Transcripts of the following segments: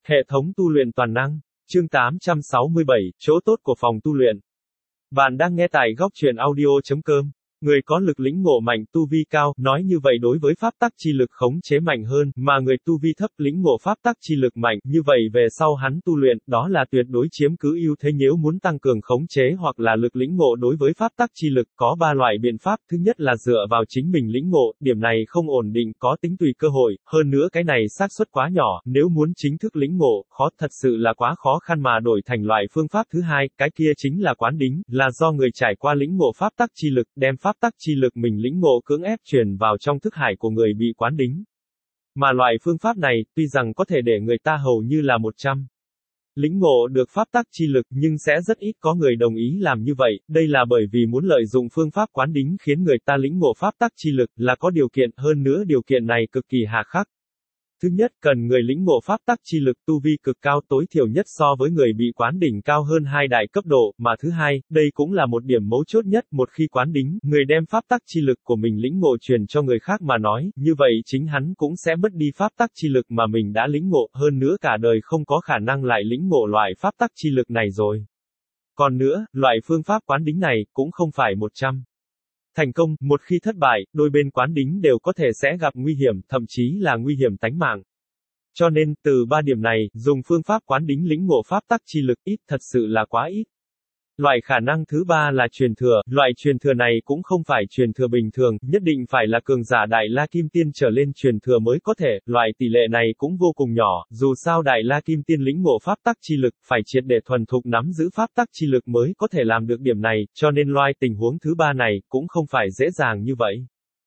Hệ thống tu luyện toàn năng. Chương 867, chỗ tốt của phòng tu luyện. Bạn đang nghe tại góc truyện audio.com. Người có lực lĩnh ngộ mạnh, tu vi cao, nói như vậy đối với pháp tắc chi lực khống chế mạnh hơn, mà người tu vi thấp lĩnh ngộ pháp tắc chi lực mạnh, như vậy về sau hắn tu luyện, đó là tuyệt đối chiếm cứ ưu thế. Nếu muốn tăng cường khống chế hoặc là lực lĩnh ngộ đối với pháp tắc chi lực, có 3 loại biện pháp. Thứ nhất là dựa vào chính mình lĩnh ngộ, điểm này không ổn định, có tính tùy cơ hội, hơn nữa cái này xác suất quá nhỏ, nếu muốn chính thức lĩnh ngộ, thật sự là quá khó khăn. Mà đổi thành loại phương pháp thứ hai, cái kia chính là quán đính, là do người trải qua lĩnh ngộ pháp tắc chi lực, đem pháp tắc chi lực mình lĩnh ngộ cưỡng ép truyền vào trong thức hải của người bị quán đính. Mà loại phương pháp này, tuy rằng có thể để người ta hầu như là 100 lĩnh ngộ được pháp tắc chi lực, nhưng sẽ rất ít có người đồng ý làm như vậy. Đây là bởi vì muốn lợi dụng phương pháp quán đính khiến người ta lĩnh ngộ pháp tắc chi lực là có điều kiện, hơn nữa điều kiện này cực kỳ hà khắc. Thứ nhất, cần người lĩnh ngộ pháp tắc chi lực tu vi cực cao, tối thiểu nhất so với người bị quán đỉnh cao hơn 2 đại cấp độ, mà thứ hai, đây cũng là một điểm mấu chốt nhất, một khi quán đính, người đem pháp tắc chi lực của mình lĩnh ngộ truyền cho người khác mà nói, như vậy chính hắn cũng sẽ mất đi pháp tắc chi lực mà mình đã lĩnh ngộ, hơn nữa cả đời không có khả năng lại lĩnh ngộ loại pháp tắc chi lực này rồi. Còn nữa, loại phương pháp quán đính này cũng không phải 100 thành công, một khi thất bại, đôi bên quán đính đều có thể sẽ gặp nguy hiểm, thậm chí là nguy hiểm tánh mạng. Cho nên, từ 3 điểm này, dùng phương pháp quán đính lĩnh ngộ pháp tắc chi lực ít, thật sự là quá ít. Loại khả năng thứ ba là truyền thừa, loại truyền thừa này cũng không phải truyền thừa bình thường, nhất định phải là cường giả Đại La Kim Tiên trở lên truyền thừa mới có thể, loại tỷ lệ này cũng vô cùng nhỏ, dù sao Đại La Kim Tiên lĩnh ngộ pháp tắc chi lực, phải triệt để thuần thục nắm giữ pháp tắc chi lực mới có thể làm được điểm này, cho nên loại tình huống thứ ba này, cũng không phải dễ dàng như vậy.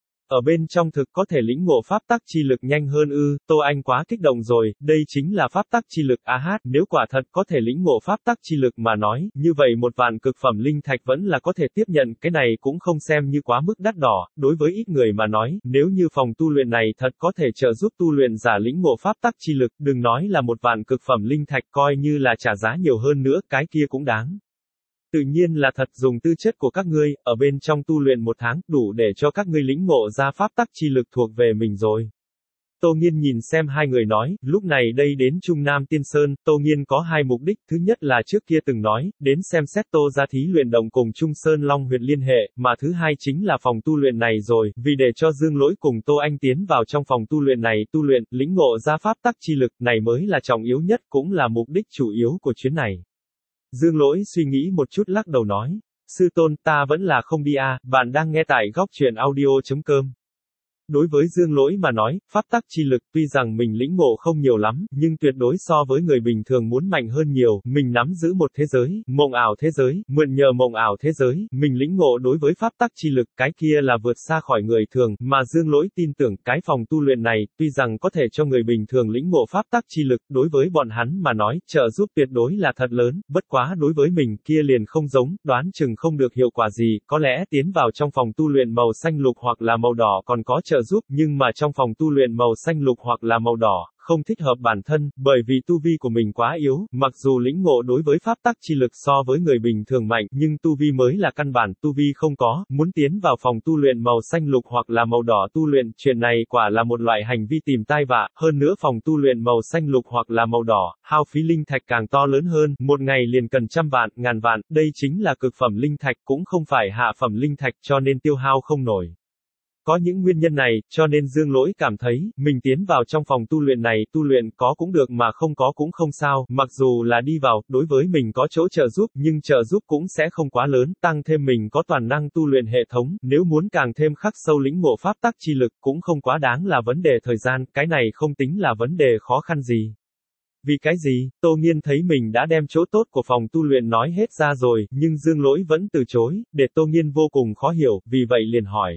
Ở bên trong thực có thể lĩnh ngộ pháp tắc chi lực nhanh hơn ư? Tô Anh quá kích động rồi, đây chính là pháp tắc chi lực nếu quả thật có thể lĩnh ngộ pháp tắc chi lực mà nói, như vậy 1 vạn cực phẩm linh thạch vẫn là có thể tiếp nhận, cái này cũng không xem như quá mức đắt đỏ, đối với ít người mà nói, nếu như phòng tu luyện này thật có thể trợ giúp tu luyện giả lĩnh ngộ pháp tắc chi lực, đừng nói là 1 vạn cực phẩm linh thạch, coi như là trả giá nhiều hơn nữa, cái kia cũng đáng. Tự nhiên là thật, dùng tư chất của các ngươi, ở bên trong tu luyện 1 tháng, đủ để cho các ngươi lĩnh ngộ ra pháp tắc chi lực thuộc về mình rồi. Tô Nghiên nhìn xem hai người nói, lúc này đây đến Trung Nam Tiên Sơn, Tô Nghiên có 2 mục đích, thứ nhất là trước kia từng nói, đến xem xét Tô gia thí luyện động cùng Trung Sơn Long huyệt liên hệ, mà thứ hai chính là phòng tu luyện này rồi, vì để cho Dương Lỗi cùng Tô Anh tiến vào trong phòng tu luyện này tu luyện, lĩnh ngộ ra pháp tắc chi lực, này mới là trọng yếu nhất, cũng là mục đích chủ yếu của chuyến này. Dương Lỗi suy nghĩ một chút lắc đầu nói, sư tôn, ta vẫn là không đi bạn đang nghe tại góc truyện audio.com. Đối với Dương Lỗi mà nói, pháp tắc chi lực tuy rằng mình lĩnh ngộ không nhiều lắm, nhưng tuyệt đối so với người bình thường muốn mạnh hơn nhiều, mình nắm giữ một thế giới, mộng ảo thế giới, mượn nhờ mộng ảo thế giới, mình lĩnh ngộ đối với pháp tắc chi lực, cái kia là vượt xa khỏi người thường, mà Dương Lỗi tin tưởng, cái phòng tu luyện này, tuy rằng có thể cho người bình thường lĩnh ngộ pháp tắc chi lực, đối với bọn hắn mà nói, trợ giúp tuyệt đối là thật lớn, bất quá đối với mình, kia liền không giống, đoán chừng không được hiệu quả gì, có lẽ tiến vào trong phòng tu luyện màu xanh lục hoặc là màu đỏ còn có trợ giúp, nhưng mà trong phòng tu luyện màu xanh lục hoặc là màu đỏ, không thích hợp bản thân, bởi vì tu vi của mình quá yếu, mặc dù lĩnh ngộ đối với pháp tắc chi lực so với người bình thường mạnh, nhưng tu vi mới là căn bản, tu vi không có, muốn tiến vào phòng tu luyện màu xanh lục hoặc là màu đỏ tu luyện, chuyện này quả là một loại hành vi tìm tai vạ, hơn nữa phòng tu luyện màu xanh lục hoặc là màu đỏ, hao phí linh thạch càng to lớn hơn, một ngày liền cần trăm vạn, ngàn vạn, đây chính là cực phẩm linh thạch, cũng không phải hạ phẩm linh thạch, cho nên tiêu hao không nổi. Có những nguyên nhân này, cho nên Dương Lỗi cảm thấy, mình tiến vào trong phòng tu luyện này, tu luyện có cũng được mà không có cũng không sao, mặc dù là đi vào, đối với mình có chỗ trợ giúp, nhưng trợ giúp cũng sẽ không quá lớn, tăng thêm mình có toàn năng tu luyện hệ thống, nếu muốn càng thêm khắc sâu lĩnh ngộ pháp tắc chi lực, cũng không quá đáng là vấn đề thời gian, cái này không tính là vấn đề khó khăn gì. Vì cái gì, Tô Nghiên thấy mình đã đem chỗ tốt của phòng tu luyện nói hết ra rồi, nhưng Dương Lỗi vẫn từ chối, để Tô Nghiên vô cùng khó hiểu, vì vậy liền hỏi.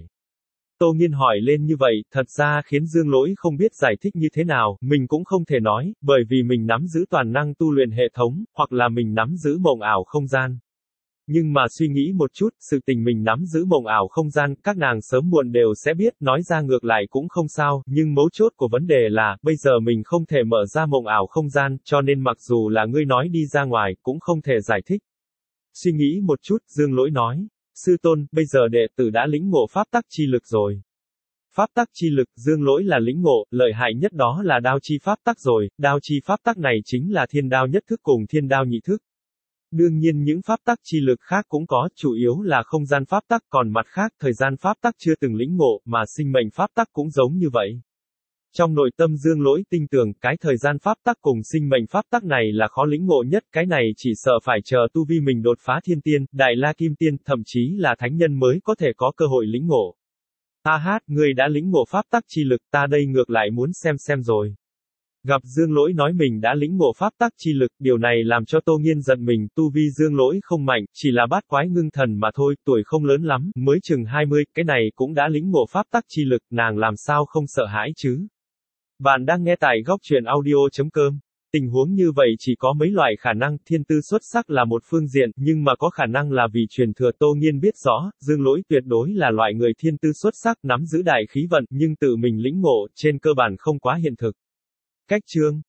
Tô Nghiên hỏi lên như vậy, thật ra khiến Dương Lỗi không biết giải thích như thế nào, mình cũng không thể nói, bởi vì mình nắm giữ toàn năng tu luyện hệ thống, hoặc là mình nắm giữ mộng ảo không gian. Nhưng mà suy nghĩ một chút, sự tình mình nắm giữ mộng ảo không gian, các nàng sớm muộn đều sẽ biết, nói ra ngược lại cũng không sao, nhưng mấu chốt của vấn đề là, bây giờ mình không thể mở ra mộng ảo không gian, cho nên mặc dù là ngươi nói đi ra ngoài, cũng không thể giải thích. Suy nghĩ một chút, Dương Lỗi nói. Sư tôn, bây giờ đệ tử đã lĩnh ngộ pháp tắc chi lực rồi. Pháp tắc chi lực, Dương Lỗi là lĩnh ngộ, lợi hại nhất đó là đao chi pháp tắc rồi, đao chi pháp tắc này chính là thiên đao nhất thức cùng thiên đao nhị thức. Đương nhiên những pháp tắc chi lực khác cũng có, chủ yếu là không gian pháp tắc, còn mặt khác, thời gian pháp tắc chưa từng lĩnh ngộ, mà sinh mệnh pháp tắc cũng giống như vậy. Trong nội tâm Dương Lỗi tin tưởng, cái thời gian pháp tắc cùng sinh mệnh pháp tắc này là khó lĩnh ngộ nhất, cái này chỉ sợ phải chờ tu vi mình đột phá thiên tiên, đại la kim tiên, thậm chí là thánh nhân mới có thể có cơ hội lĩnh ngộ. Người đã lĩnh ngộ pháp tắc chi lực, ta đây ngược lại muốn xem rồi. Gặp Dương Lỗi nói mình đã lĩnh ngộ pháp tắc chi lực, điều này làm cho Tô Nghiên giận mình, tu vi Dương Lỗi không mạnh, chỉ là bát quái ngưng thần mà thôi, tuổi không lớn lắm, mới chừng 20, cái này cũng đã lĩnh ngộ pháp tắc chi lực, nàng làm sao không sợ hãi chứ. Bạn đang nghe tại góc truyện audio.com. Tình huống như vậy chỉ có mấy loại khả năng, thiên tư xuất sắc là một phương diện, nhưng mà có khả năng là vì truyền thừa. Tô Nghiên biết rõ, Dương Lỗi tuyệt đối là loại người thiên tư xuất sắc, nắm giữ đại khí vận, nhưng tự mình lĩnh ngộ, trên cơ bản không quá hiện thực. Cách chương